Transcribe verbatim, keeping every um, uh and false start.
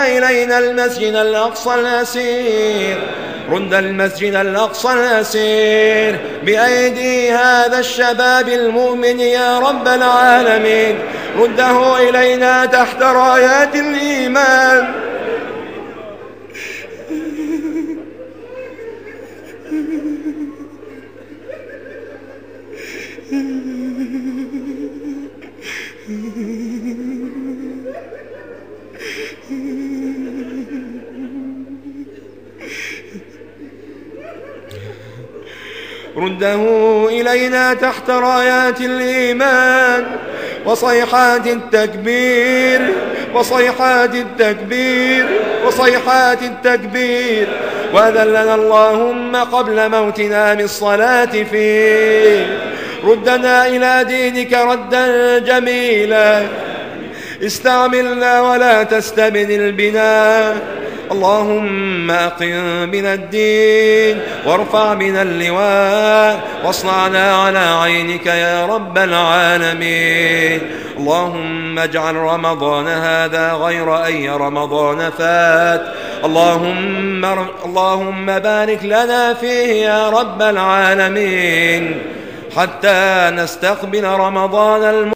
إلينا المسجد الأقصى الأسير رد المسجد الأقصى الأسير بأيدي هذا الشباب المؤمن يا رب العالمين. رده إلينا تحت رايات الإيمان. رده إلينا تحت رايات الإيمان وصيحات التكبير وصيحات التكبير وصيحات التكبير. وأذلنا اللهم قبل موتنا بالصلاة فيه. ردنا إلى دينك ردا جميلا. استعملنا ولا تستبدل بنا. اللهم أقم بنا الدين وارفع بنا اللواء واصنعنا على عينك يا رب العالمين. اللهم اجعل رمضان هذا غير أي رمضان فات. اللهم, اللهم بارك لنا فيه يا رب العالمين حتى نستقبل رمضان الم